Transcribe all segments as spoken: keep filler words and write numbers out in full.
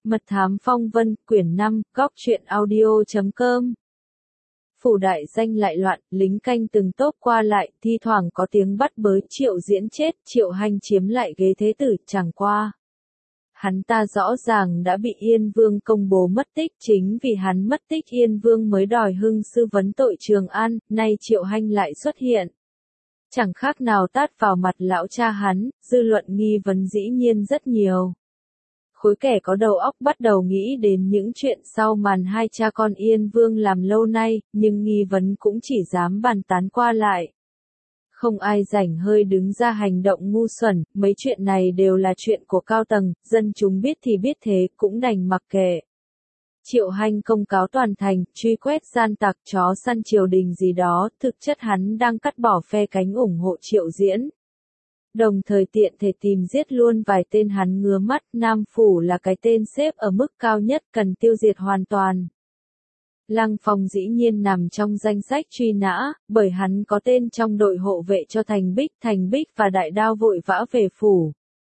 Mật thám phong vân, quyển năm, góc truyện audio chấm com. Phủ đại danh lại loạn, lính canh từng tốp qua lại, thi thoảng có tiếng bắt bớ, Triệu Diễn chết, Triệu Hành chiếm lại ghế thế tử, chẳng qua. Hắn ta rõ ràng đã bị Yên Vương công bố mất tích, chính vì hắn mất tích Yên Vương mới đòi hưng sư vấn tội Trường An, nay Triệu Hành lại xuất hiện. Chẳng khác nào tát vào mặt lão cha hắn, dư luận nghi vấn dĩ nhiên rất nhiều. Khối kẻ có đầu óc bắt đầu nghĩ đến những chuyện sau màn hai cha con Yên Vương làm lâu nay, nhưng nghi vấn cũng chỉ dám bàn tán qua lại. Không ai rảnh hơi đứng ra hành động ngu xuẩn, mấy chuyện này đều là chuyện của cao tầng, dân chúng biết thì biết thế, cũng đành mặc kệ. Triệu Hành công cáo toàn thành, truy quét gian tặc chó săn triều đình gì đó, thực chất hắn đang cắt bỏ phe cánh ủng hộ Triệu Diễn. Đồng thời tiện thể tìm giết luôn vài tên hắn ngứa mắt, Nam Phủ là cái tên xếp ở mức cao nhất cần tiêu diệt hoàn toàn. Lăng Phong dĩ nhiên nằm trong danh sách truy nã, bởi hắn có tên trong đội hộ vệ cho Thành Bích, Thành Bích và Đại Đao vội vã về phủ.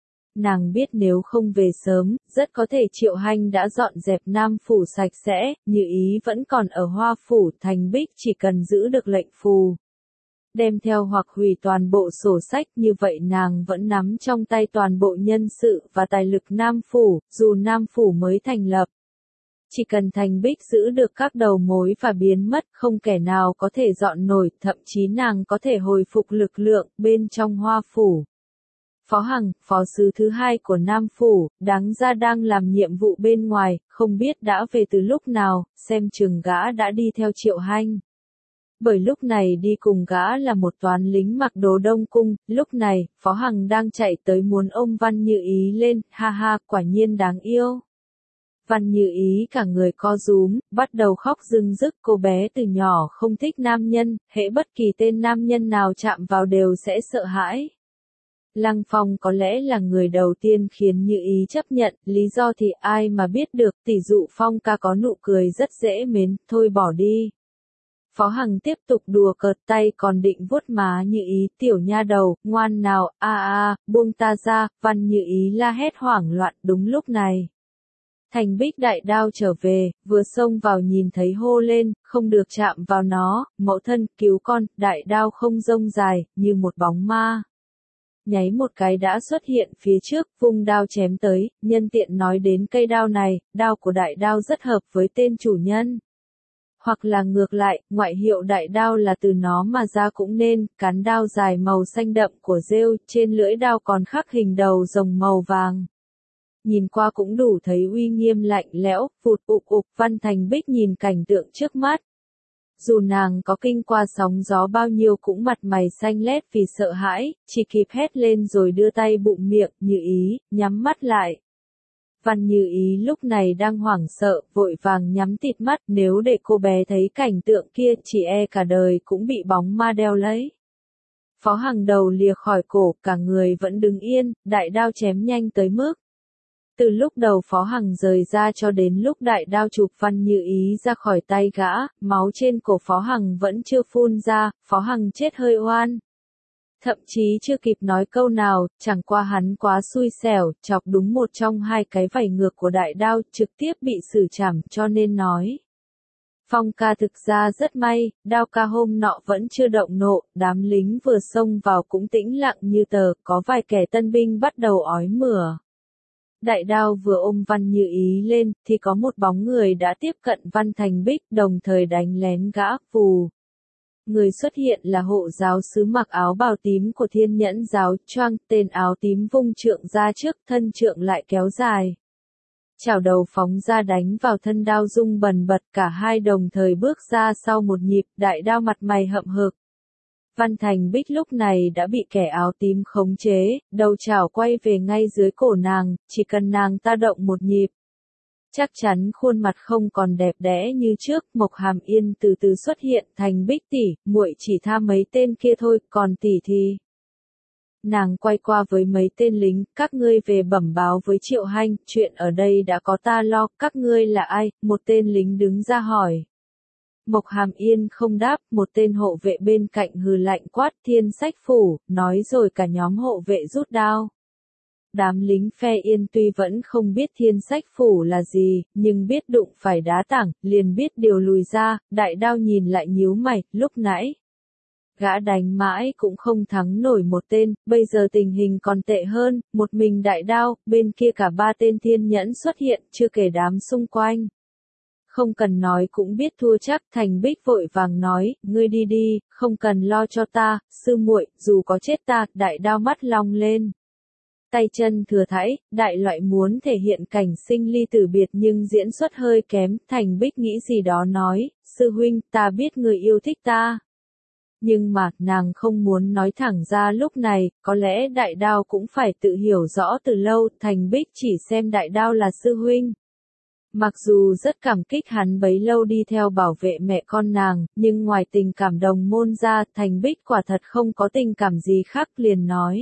Nàng biết nếu không về sớm, rất có thể Triệu Hành đã dọn dẹp Nam Phủ sạch sẽ, Như Ý vẫn còn ở Hoa Phủ, Thành Bích chỉ cần giữ được lệnh phù. Đem theo hoặc hủy toàn bộ sổ sách, như vậy nàng vẫn nắm trong tay toàn bộ nhân sự và tài lực Nam Phủ, dù Nam Phủ mới thành lập. Chỉ cần Thành Bích giữ được các đầu mối và biến mất, không kẻ nào có thể dọn nổi, thậm chí nàng có thể hồi phục lực lượng bên trong Hoa Phủ. Phó Hằng, phó sứ thứ hai của Nam Phủ, đáng ra đang làm nhiệm vụ bên ngoài, không biết đã về từ lúc nào, xem chừng gã đã đi theo Triệu Hành. Bởi lúc này đi cùng gã là một toán lính mặc đồ Đông Cung, lúc này, Phó Hằng đang chạy tới muốn ôm Văn Như Ý lên, ha ha, quả nhiên đáng yêu. Văn Như Ý cả người co rúm, bắt đầu khóc rưng rức, cô bé từ nhỏ không thích nam nhân, hễ bất kỳ tên nam nhân nào chạm vào đều sẽ sợ hãi. Lăng Phong có lẽ là người đầu tiên khiến Như Ý chấp nhận, lý do thì ai mà biết được, tỷ dụ Phong ca có nụ cười rất dễ mến, thôi bỏ đi. Phó Hằng tiếp tục đùa cợt, tay còn định vuốt má Như Ý, tiểu nha đầu, ngoan nào, a a, buông ta ra, Văn Như Ý la hét hoảng loạn, đúng lúc này. Thành Bích Đại Đao trở về, vừa xông vào nhìn thấy hô lên, không được chạm vào nó, mẫu thân, cứu con, Đại Đao không rông dài, như một bóng ma. Nháy một cái đã xuất hiện phía trước, vung đao chém tới, nhân tiện nói đến cây đao này, đao của Đại Đao rất hợp với tên chủ nhân. Hoặc là ngược lại, ngoại hiệu Đại Đao là từ nó mà ra cũng nên, cán đao dài màu xanh đậm của rêu, trên lưỡi đao còn khắc hình đầu rồng màu vàng. Nhìn qua cũng đủ thấy uy nghiêm lạnh lẽo, phụt ục ục, Văn Thành Bích nhìn cảnh tượng trước mắt. Dù nàng có kinh qua sóng gió bao nhiêu cũng mặt mày xanh lét vì sợ hãi, chỉ kịp hét lên rồi đưa tay bụng miệng, Như Ý, nhắm mắt lại. Văn Như Ý lúc này đang hoảng sợ, vội vàng nhắm tịt mắt, nếu để cô bé thấy cảnh tượng kia, chỉ e cả đời cũng bị bóng ma đeo lấy. Phó Hằng đầu lìa khỏi cổ, cả người vẫn đứng yên, đại đao chém nhanh tới mức. Từ lúc đầu Phó Hằng rời ra cho đến lúc đại đao chụp Văn Như Ý ra khỏi tay gã, máu trên cổ Phó Hằng vẫn chưa phun ra, Phó Hằng chết hơi oan. Thậm chí chưa kịp nói câu nào, chẳng qua hắn quá xui xẻo, chọc đúng một trong hai cái vảy ngược của đại đao, trực tiếp bị xử trảm, cho nên nói. Phong ca thực ra rất may, Đao ca hôm nọ vẫn chưa động nộ, đám lính vừa xông vào cũng tĩnh lặng như tờ, có vài kẻ tân binh bắt đầu ói mửa. Đại Đao vừa ôm Văn Như Ý lên, thì có một bóng người đã tiếp cận Văn Thành Bích, đồng thời đánh lén gã, phù. Người xuất hiện là hộ giáo sứ mặc áo bào tím của Thiên Nhẫn giáo, choang, tên áo tím vung trượng ra trước, thân trượng lại kéo dài. Chảo đầu phóng ra đánh vào thân đao rung bần bật, cả hai đồng thời bước ra sau một nhịp, Đại Đao mặt mày hậm hực. Văn Thành Bích lúc này đã bị kẻ áo tím khống chế, đầu chảo quay về ngay dưới cổ nàng, chỉ cần nàng ta động một nhịp. Chắc chắn khuôn mặt không còn đẹp đẽ như trước, Mộc Hàm Yên từ từ xuất hiện, Thành Bích tỷ, muội chỉ tha mấy tên kia thôi, còn tỷ thì. Nàng quay qua với mấy tên lính, các ngươi về bẩm báo với Triệu Hành, chuyện ở đây đã có ta lo, các ngươi là ai, một tên lính đứng ra hỏi. Mộc Hàm Yên không đáp, một tên hộ vệ bên cạnh hừ lạnh quát, Thiên Sách phủ, nói rồi cả nhóm hộ vệ rút đao. Đám lính phe Yên tuy vẫn không biết Thiên Sách Phủ là gì, nhưng biết đụng phải đá tảng, liền biết điều lùi ra. Đại Đao nhìn lại nhíu mày, lúc nãy gã đánh mãi cũng không thắng nổi một tên, bây giờ tình hình còn tệ hơn, một mình Đại Đao, bên kia cả ba tên thiên nhẫn xuất hiện, chưa kể đám xung quanh. Không cần nói cũng biết thua chắc. Thành Bích vội vàng nói, ngươi đi đi, không cần lo cho ta, sư muội, dù có chết ta. Đại Đao mắt long lên, tay chân thừa thãi, đại loại muốn thể hiện cảnh sinh ly tử biệt nhưng diễn xuất hơi kém. Thành Bích nghĩ gì đó nói, sư huynh, ta biết người yêu thích ta. Nhưng mà, nàng không muốn nói thẳng ra lúc này, có lẽ Đại Đao cũng phải tự hiểu rõ từ lâu. Thành Bích chỉ xem Đại Đao là sư huynh. Mặc dù rất cảm kích hắn bấy lâu đi theo bảo vệ mẹ con nàng, nhưng ngoài tình cảm đồng môn ra, Thành Bích quả thật không có tình cảm gì khác, liền nói.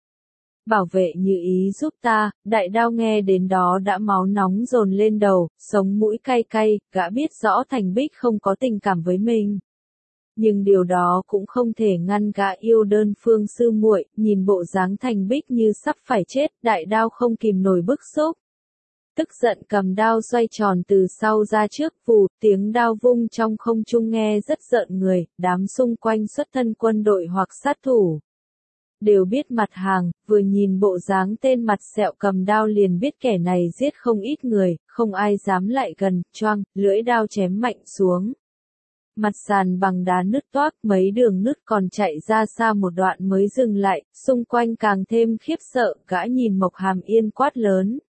Bảo vệ như ý giúp ta. Đại Đao nghe đến đó đã máu nóng dồn lên đầu, sống mũi cay cay, gã biết rõ Thành Bích không có tình cảm với mình. Nhưng điều đó cũng không thể ngăn gã yêu đơn phương sư muội. Nhìn bộ dáng Thành Bích như sắp phải chết, Đại Đao không kìm nổi bức xúc. Tức giận cầm đao xoay tròn từ sau ra trước, vù, tiếng đao vung trong không trung nghe rất rợn người. Đám xung quanh xuất thân quân đội hoặc sát thủ đều biết mặt hàng, vừa nhìn bộ dáng tên mặt sẹo cầm đao liền biết kẻ này giết không ít người, không ai dám lại gần. Choang, lưỡi đao chém mạnh xuống. Mặt sàn bằng đá nứt toác, mấy đường nứt còn chạy ra xa một đoạn mới dừng lại, xung quanh càng thêm khiếp sợ. Gã nhìn Mộc Hàm Yên quát lớn.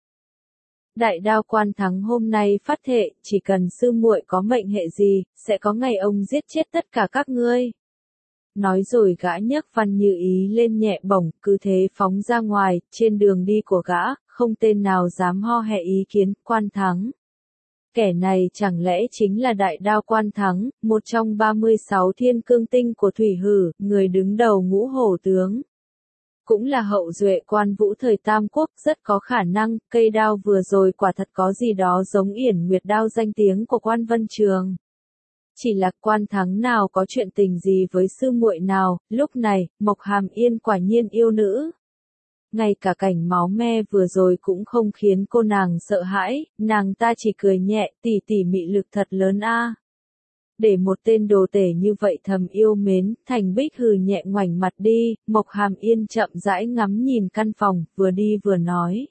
Đại Đao quan thắng hôm nay phát thệ, chỉ cần sư muội có mệnh hệ gì, sẽ có ngày ông giết chết tất cả các ngươi. Nói rồi gã nhấc Văn Như Ý lên nhẹ bổng, cứ thế phóng ra ngoài. Trên đường đi của gã, không tên nào dám ho hè ý kiến. Quan thắng, kẻ này chẳng lẽ chính là Đại Đao Quan Thắng, một trong ba mươi sáu thiên cương tinh của Thủy Hử, người đứng đầu ngũ hổ tướng. Cũng là hậu duệ Quan Vũ thời Tam Quốc, rất có khả năng. Cây đao vừa rồi quả thật có gì đó giống Yển Nguyệt đao danh tiếng của Quan Vân Trường. Chỉ là Quan Thắng nào có chuyện tình gì với sư muội nào. Lúc này, Mộc Hàm Yên quả nhiên yêu nữ. Ngay cả cảnh máu me vừa rồi cũng không khiến cô nàng sợ hãi, nàng ta chỉ cười nhẹ, tỷ tỷ mị lực thật lớn a. Để một tên đồ tể như vậy thầm yêu mến. Thành Bích hừ nhẹ ngoảnh mặt đi. Mộc Hàm Yên chậm rãi ngắm nhìn căn phòng, vừa đi vừa nói.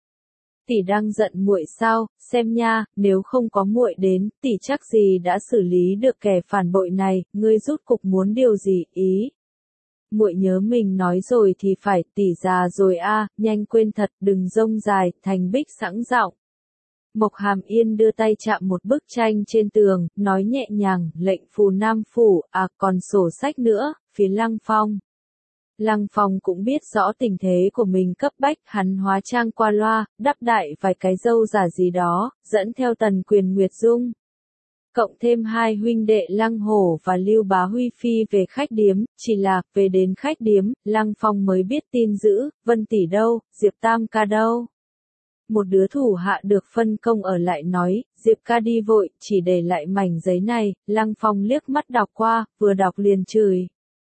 Tỷ đang giận muội sao? Xem nha, nếu không có muội đến, tỷ chắc gì đã xử lý được kẻ phản bội này. Ngươi rút cục muốn điều gì? Ý muội nhớ mình nói rồi thì phải, tỷ già rồi a, nhanh quên thật, đừng rông dài. Thành Bích sẵn giọng. Mộc Hàm Yên đưa tay chạm một bức tranh trên tường, nói nhẹ nhàng, lệnh phù Nam Phủ, à còn sổ sách nữa. Phía Lăng Phong. Lăng Phong cũng biết rõ tình thế của mình cấp bách, hắn hóa trang qua loa, đắp đại vài cái râu giả gì đó, dẫn theo Tần Quyền Nguyệt Dung. Cộng thêm hai huynh đệ Lăng Hổ và Lưu Bá Huy phi về khách điếm. Chỉ là, về đến khách điếm, Lăng Phong mới biết tin dữ. Vân tỷ đâu, Diệp Tam ca đâu. Một đứa thủ hạ được phân công ở lại nói, Diệp ca đi vội, chỉ để lại mảnh giấy này. Lăng Phong liếc mắt đọc qua, vừa đọc liền chửi.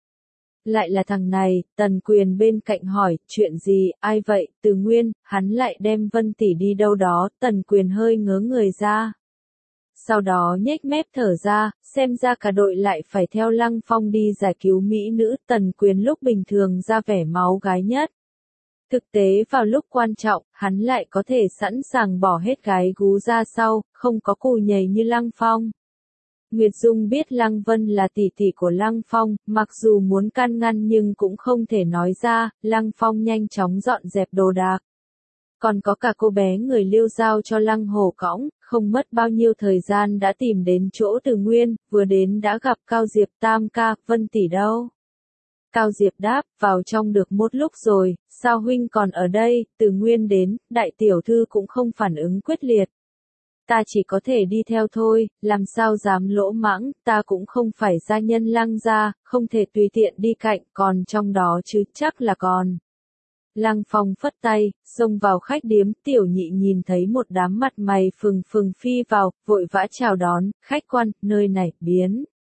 Lại là thằng này. Tần Quyền bên cạnh hỏi, chuyện gì, ai vậy? Từ Nguyên, hắn lại đem Vân tỷ đi đâu đó. Tần Quyền hơi ngớ người ra. Sau đó nhếch mép thở ra, xem ra cả đội lại phải theo Lăng Phong đi giải cứu mỹ nữ. Tần Quyền lúc bình thường ra vẻ máu gái nhất. Thực tế vào lúc quan trọng, hắn lại có thể sẵn sàng bỏ hết gái gú ra sau, không có cù nhầy như Lăng Phong. Nguyệt Dung biết Lăng Vân là tỷ tỷ của Lăng Phong, mặc dù muốn can ngăn nhưng cũng không thể nói ra. Lăng Phong nhanh chóng dọn dẹp đồ đạc. Còn có cả cô bé người Liêu giao cho Lăng Hổ cõng, không mất bao nhiêu thời gian đã tìm đến chỗ Từ Nguyên, vừa đến đã gặp Cao Diệp. Tam ca, Vân tỷ đâu? Cao Diệp đáp, vào trong được một lúc rồi. Sao huynh còn ở đây? Từ Nguyên đến, đại tiểu thư cũng không phản ứng quyết liệt. Ta chỉ có thể đi theo thôi, làm sao dám lỗ mãng, ta cũng không phải gia nhân Lăng gia, không thể tùy tiện đi cạnh, còn trong đó chứ chắc là còn. Lăng Phong phất tay, xông vào khách điếm. Tiểu Nhị nhìn thấy một đám mặt mày phừng phừng phi vào, vội vã chào đón, khách quan, nơi này, biến.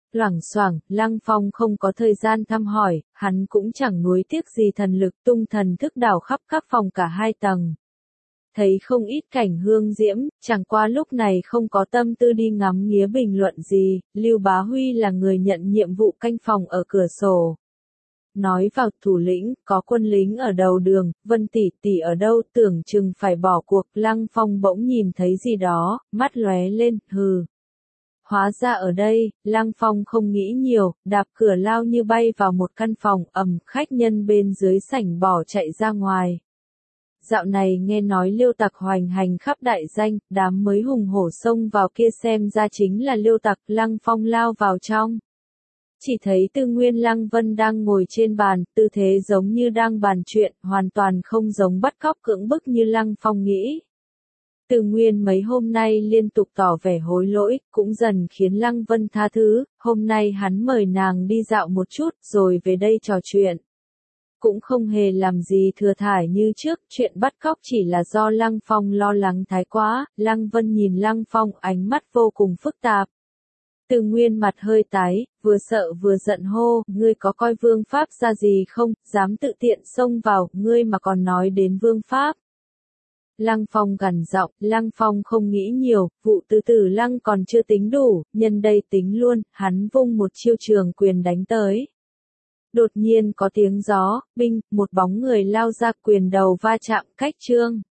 Loảng xoảng, Lăng Phong không có thời gian thăm hỏi, hắn cũng chẳng nuối tiếc gì thần lực tung thần thức đảo khắp các phòng cả hai tầng. Thấy không ít cảnh hương diễm, chẳng qua lúc này không có tâm tư đi ngắm nghía bình luận gì, Lưu Bá Huy là người nhận nhiệm vụ canh phòng ở cửa sổ. Nói vào thủ lĩnh, có quân lính ở đầu đường, Vân tỷ tỷ ở đâu, tưởng chừng phải bỏ cuộc, Lăng Phong bỗng nhìn thấy gì đó, mắt lóe lên, hừ. Hóa ra ở đây, Lăng Phong không nghĩ nhiều, đạp cửa lao như bay vào một căn phòng, ầm, khách nhân bên dưới sảnh bỏ chạy ra ngoài. Dạo này nghe nói Liêu Tặc hoành hành khắp đại danh, đám mới hùng hổ xông vào kia xem ra chính là Liêu Tặc, Lăng Phong lao vào trong. Chỉ thấy Tư Nguyên Lăng Vân đang ngồi trên bàn, tư thế giống như đang bàn chuyện, hoàn toàn không giống bắt cóc cưỡng bức như Lăng Phong nghĩ. Tư Nguyên mấy hôm nay liên tục tỏ vẻ hối lỗi, cũng dần khiến Lăng Vân tha thứ, hôm nay hắn mời nàng đi dạo một chút, rồi về đây trò chuyện. Cũng không hề làm gì thừa thải như trước, chuyện bắt cóc chỉ là do Lăng Phong lo lắng thái quá, Lăng Vân nhìn Lăng Phong ánh mắt vô cùng phức tạp. Từ Nguyên mặt hơi tái, vừa sợ vừa giận hô, ngươi có coi vương pháp ra gì không, dám tự tiện xông vào, ngươi mà còn nói đến vương pháp. Lăng Phong gằn giọng, Lăng Phong không nghĩ nhiều, vụ từ từ Lăng còn chưa tính đủ, nhân đây tính luôn, hắn vung một chiêu trường quyền đánh tới. Đột nhiên có tiếng gió, binh, một bóng người lao ra quyền đầu va chạm cách trương.